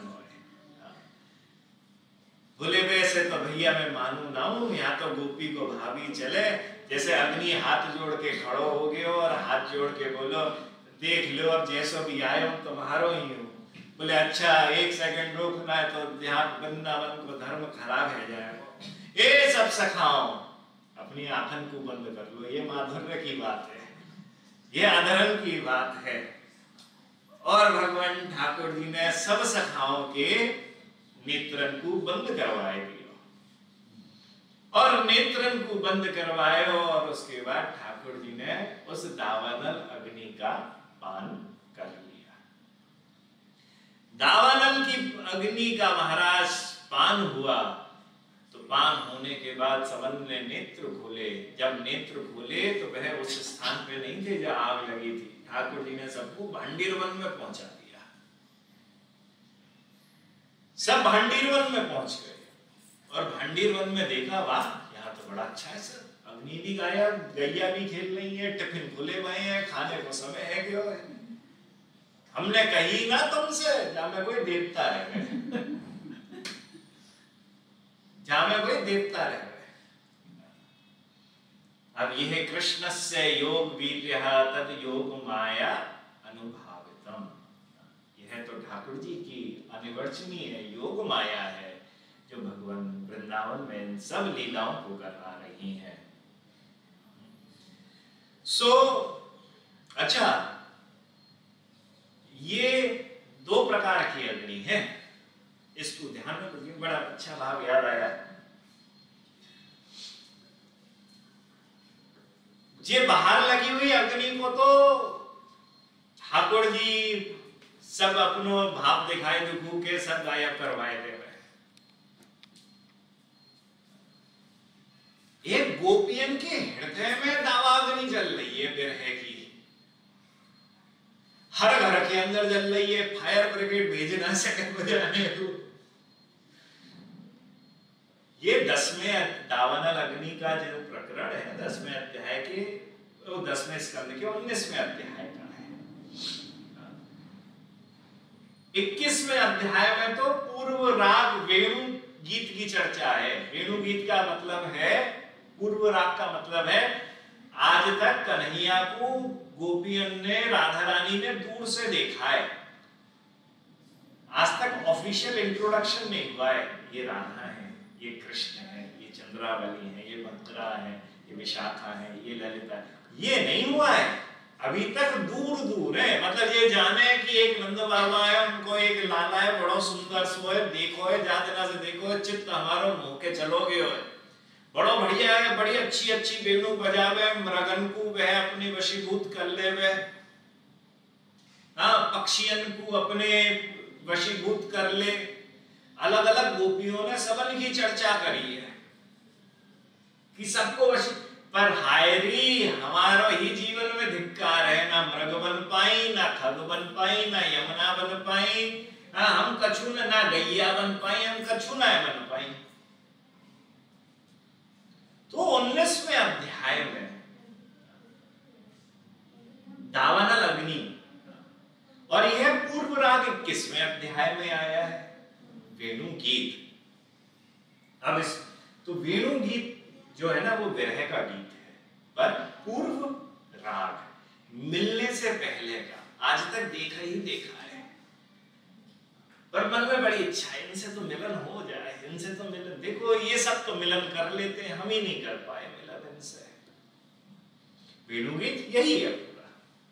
बोले वैसे तो भैया मैं मानू ना हूं, यहाँ तो गोपी को भाभी चले। जैसे अग्नि हाथ जोड़ के खड़ो हो गए और हाथ जोड़ के बोलो देख लो अब जैसो भी आए हो तुम्हारो ही हूँ। बोले अच्छा एक सेकंड रोकना है तो यहाँ वृंदावन को धर्म खराब है जाएगा। ये सब सखाओ अपनी आंखन को बंद कर लो, ये माधुर्य की बात है, ये अधर्म की बात है। और भगवान ठाकुर जी ने सब सखाओं के नेत्रन को बंद करवाए दियो और नेत्रन को बंद करवाए और उसके बाद ठाकुर जी ने उस दावानल अग्नि का पान कर लिया। दावानल की अग्नि का महाराज पान हुआ तो पान होने के बाद सबन ने नेत्र खोले। जब नेत्र खोले तो वह उस स्थान पे नहीं थे जहां आग लगी थी। ठाकुर जी ने सबको भांडीर वन में पहुंचा दिया। सब भांडीर वन में पहुंच गए और भांडीर वन में देखा, वाह यहाँ तो बड़ा अच्छा है सर, अग्नि भी गायब, गैया भी खेल रही है, टिफिन खुले हुए हैं, खाने को समय है क्यों है। हमने कही ना तुमसे जहां में कोई देवता रहे, जहां में कोई देवता रहे। अब यह कृष्ण से योग वीर्य तद योग माया अनुभावितम, यह तो ठाकुर जी की अनिवर्चनीय योग माया है जो भगवान वृंदावन में इन सब लीलाओं को करा रही है। सो so, अच्छा ये दो प्रकार की अग्नि है, इसको ध्यान में रखिए। बड़ा अच्छा भाव याद आया। ये बाहर लगी हुई अग्नि को तो ठाकुर जी सब अपनो भाव दिखाए दुखू के सब गायब करवाए दे रहे। एक गोपियन के हृदय में दावाग्नि जल रही है विरह की, हर घर के अंदर जल रही है, फायर ब्रिगेड भेज ना सके बुझाने को। ये दसवें दावानल अग्नि का जो प्रकरण है दसवें अध्याय के, वो दसवें स्कंद के उन्नीसवें अध्याय का है। इक्कीसवें अध्याय में तो पूर्व राग वेणु गीत की चर्चा है। वेणु गीत का मतलब है, पूर्व राग का मतलब है, आज तक कन्हैया को गोपियन ने, राधा रानी ने दूर से देखा है, आज तक ऑफिशियल इंट्रोडक्शन नहीं हुआ है। ये राधा है, ये कृष्ण है, ये चंद्रावली है, ये भद्रा है, ये विशाखा है, ये ललिता है, ये नहीं हुआ है अभी तक। दूर दूर है, मतलब ये जाने कि एक नंद बाबा है, उनको एक लाला है, बड़ो सुंदर सो है, देखो है, जा देना से देखो है, चित्त हमारो मुंह के चलोगे हो, बड़ो बढ़िया है, बड़ी अच्छी अच्छी वेणु बजावे, मृगन को वह अपने वशीभूत कर ले, वह हाँ पक्षियन को अपने वशीभूत कर ले। अलग अलग गोपियों ने सबन की चर्चा करी है कि सबको वशी, पर हायरी हमारो ही जीवन में धिक्कार है, ना मृग बन पाई, ना खग बन पाई, ना यमुना बन पाई, ना हम कछु न, ना गैया बन पाई, हम कछु ना बन पाई। तो उन्नीसवें अध्याय में दावानल अग्नि, और यह पूर्व राग इक्कीसवें अध्याय में आया है, वेणु गीत। अब इस तो वेणु गीत जो है ना वो विरह का गीत है, पर पूर्व राग मिलने से पहले का, आज तक देखा ही देखा है, पर मन में बड़ी इच्छा है इनसे तो मिलन हो जाए, इनसे तो मिलन, देखो ये सब तो मिलन कर लेते हैं, हम ही नहीं कर पाए मिलन इनसे। वेणु गीत यही है पूरा।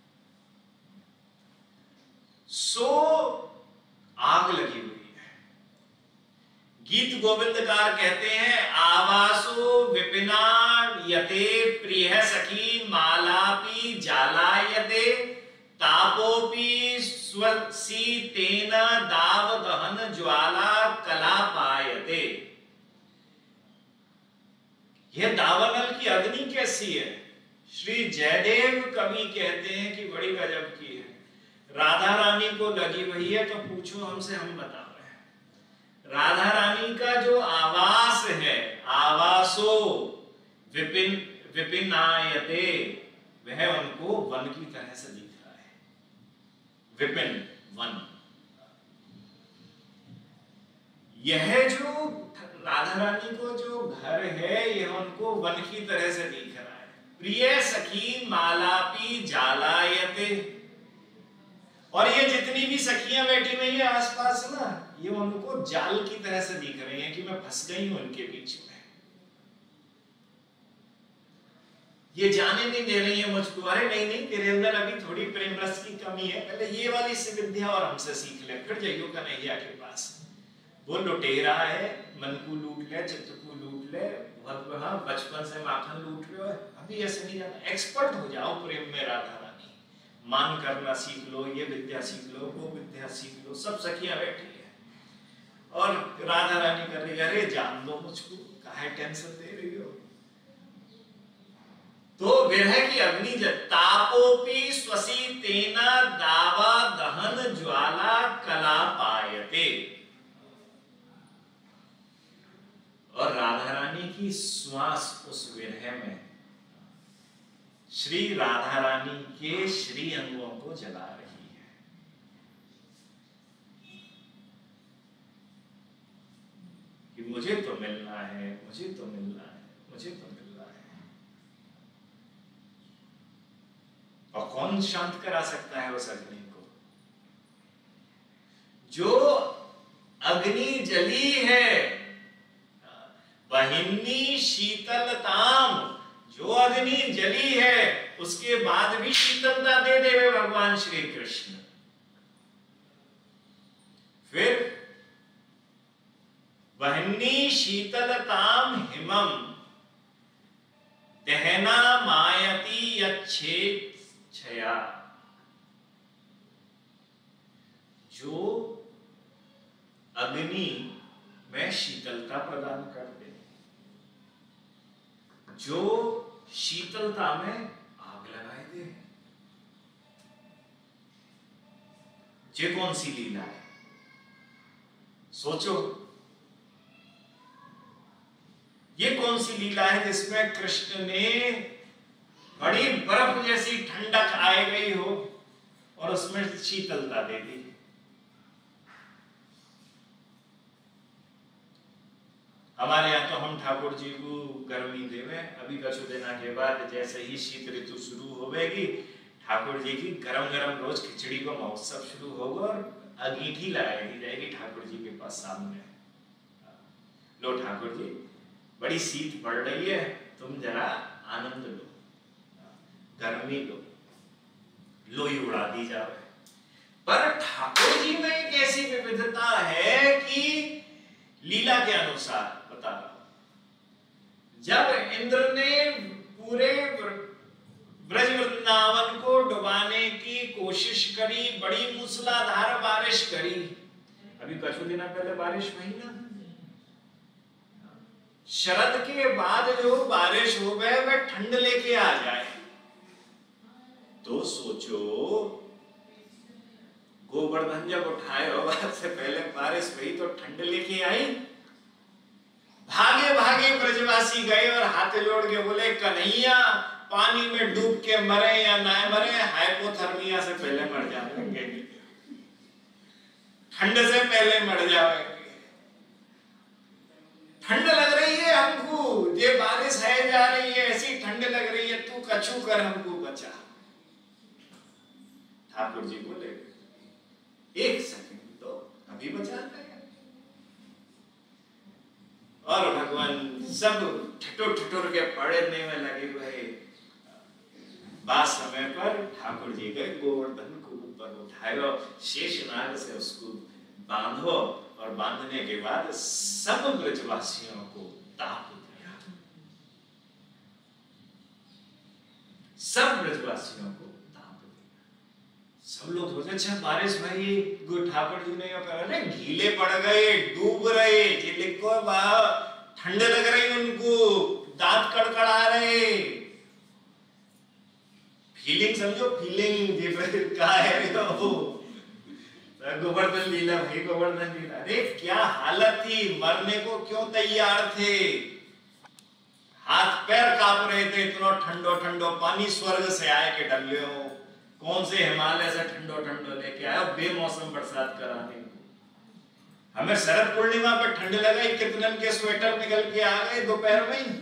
सो आग लगी हुई है। गीत गोविंदकार कहते हैं, आवासो विपिना यते प्रिय सखी मालापी जालायते तापोपि स्वसीतेन दाव दहन ज्वाला कलापायते। यह दावानल की अग्नि कैसी है? श्री जयदेव कवि कहते हैं कि बड़ी गजब की है। राधा रानी को लगी हुई है तो पूछो हमसे, हम बता रहे हैं। राधा रानी का जो आवास है, आवासो विपिन विपिनायते, वह उनको वन की तरह से दिख रहा है। विपिन वन, यह जो राधा रानी को जो घर है यह उनको वन की तरह से दिख रहा है। प्रिय सखी मालापी जालायते, और ये जितनी भी सखियां बैठी हुई है आसपास ना, ये उनको जाल की तरह से दिख रही हैं कि मैं फंस गई हूं उनके बीच में। ये जाने नहीं दे रही है मुझको। अरे नहीं नहीं, तेरे अंदर अभी थोड़ी प्रेम रस की कमी है, पहले ये वाली से विद्या और हमसे सीख ले, फिर जाइयो कन्हैया के पास। वो लुटेरा है, मन को लूट ले, चित्त को लूट ले, हाँ बचपन से माखन लूट रहे हो, अभी ऐसे नहीं जाना। एक्सपर्ट हो जाओ प्रेम में राधा रानी, मान करना सीख लो, ये विद्या सीख लो, वो विद्या सीख लो। सब सखियां बैठी है और राधा रानी कर रही है, अरे जान दो मुझको, काहे टेंशन दे रही हो। तो विरह की अग्नि जब तापोपि स्वसीतेना दावा दहन ज्वाला कलापायते, और राधा रानी की श्वास उस विरह में श्री राधा रानी के श्री अंगों को जला रही है। कि मुझे तो मिलना है, मुझे तो मिलना है, मुझे तो मिलना है। और कौन शांत करा सकता है उस अग्नि को? जो अग्नि जली है, वहिनी शीतलताम, जो अग्नि जली है उसके बाद भी शीतलता दे देवे भगवान श्री कृष्ण। फिर वहिनी शीतलताम हिमम दहना मायती यच्छे छया, जो अग्नि में शीतलता प्रदान कर दे, जो शीतलता में आग लगाए दे। ये कौन सी लीला है? सोचो, ये कौन सी लीला है जिसमें कृष्ण ने बड़ी बर्फ जैसी ठंडक आए गई हो और उसमें शीतलता दे दी। हमारे यहाँ तो हम ठाकुर जी को गर्मी देवे, अभी कछु दिना के बाद जैसे ही शीत ऋतु शुरू होगी, ठाकुर जी की गरम गरम रोज खिचड़ी का महोत्सव शुरू होगा और अंगीठी लगाई दी जाएगी ठाकुर जी के पास सामने। लो ठाकुर जी, बड़ी शीत पड़ रही है, तुम जरा आनंद लो, गर्मी लो, लोई उड़ा दी जाए। पर ठाकुर जी में एक ऐसी विविधता है कि लीला के अनुसार बता रहा हूं। जब इंद्र ने पूरे ब्रज वृंदावन को डुबाने की कोशिश करी, बड़ी मूसलाधार बारिश करी, अभी कुछ दिन पहले बारिश हुई ना, शरद के बाद जो बारिश हो गए वह ठंड लेके आ जाए। तो सोचो, गोवर्धन जब उठाए होगा से पहले बारिश हुई तो ठंड लेके आई। भागे भागे ब्रजवासी गए और हाथ जोड़ के बोले, कन्हैया पानी में डूब के मरे या ना मरे, हाइपोथर्मिया से पहले मर जाएंगे, ठंड से पहले मर जाएंगे। ठंड लग रही है हमको, ये बारिश है जा रही है, ऐसी ठंड लग रही है, तू कछु कर हमको बचा। ठाकुर जी बोले, एक सेकंड तो अभी बचा देगा। और भगवान सब ठिठुर ठिठुर के पड़ने में लगे हुए। बाद समय पर ठाकुर जी गए, गोवर्धन को ऊपर उठाए, शेषनाग से उसको बांधो, और बांधने के बाद सब ब्रजवासियों को ताप दिया, सब ब्रजवासियों को ताप दिया। सब लोग सोचे अच्छा बारिश भाई गुड ठाकुर जी ने कहा अरे गीले पड़ गए, डूब रहे, ये लिखो ठंड लग रही उनको, दांत कड़कड़ा रहे, फीलिंग समझो, फीलिंग ये क्या है वो गोवर्धन लीला भाई, गोवर्धन लीला। अरे क्या हालत थी, मरने को क्यों तैयार थे, हाथ पैर कांप रहे थे, इतना ठंडो ठंडो पानी स्वर्ग से आए के डले हो, कौन से हिमालय से ठंडो ठंडो लेके आया बेमौसम बरसात कराने को। हमें शरद पूर्णिमा पर ठंड लगाई, कितने के स्वेटर निकल के आ गए दोपहर में।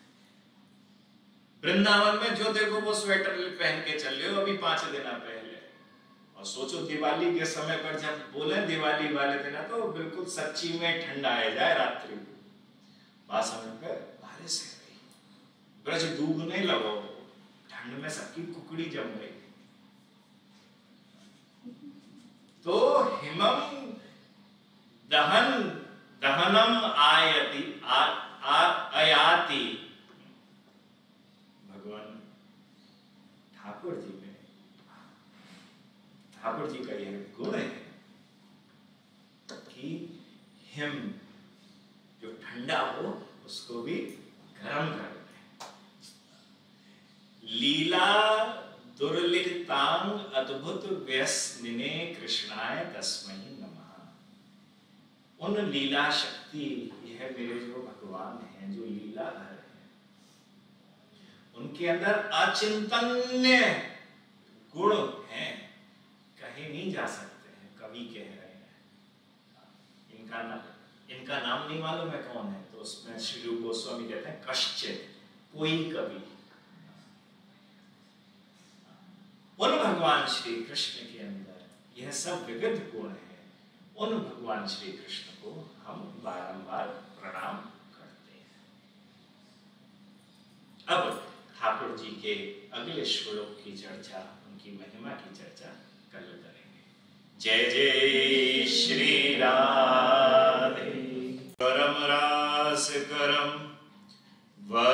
वृंदावन में जो देखो वो स्वेटर पहन के चल रहे हो अभी पांच दिन पहले। और सोचो दिवाली के समय पर जब बोले दिवाली वाले दिन तो बिल्कुल सच्ची में ठंड आ जाए रात्रि, बात समझ पे बारिश है गई, ब्रज डूबने लगो, ठंड में सबकी कुकड़ी जम गई। तो हिमम दहन दहनम आयति आ, आ, आयाति, भगवान ठाकुर जी में, ठाकुर जी का यह गुण है कि हिम जो ठंडा हो उसको भी गर्म कर दे। लीला दुर्लिखतांग अद्भुत व्यसनिने कृष्णाय तस्मै नमः। उन लीला शक्ति, यह मेरे जो भगवान हैं जो लीलाधर हैं, उनके अंदर अचिंतन्य गुण हैं, कहे नहीं जा सकते हैं, कवि कह रहे हैं। इनका नाम इनका नाम नहीं मालूम है कौन है, तो उसमें श्री रूप गोस्वामी कहते हैं कश्चित, कोई कवि। उन भगवान श्री कृष्ण के अंदर यह सब विविध गुण है, उन भगवान श्री कृष्ण को हम बारंबार प्रणाम करते हैं। अब ठाकुर जी के अगले श्लोक की चर्चा, उनकी महिमा की चर्चा कल करेंगे। जय जय श्री राधे। करम रास करम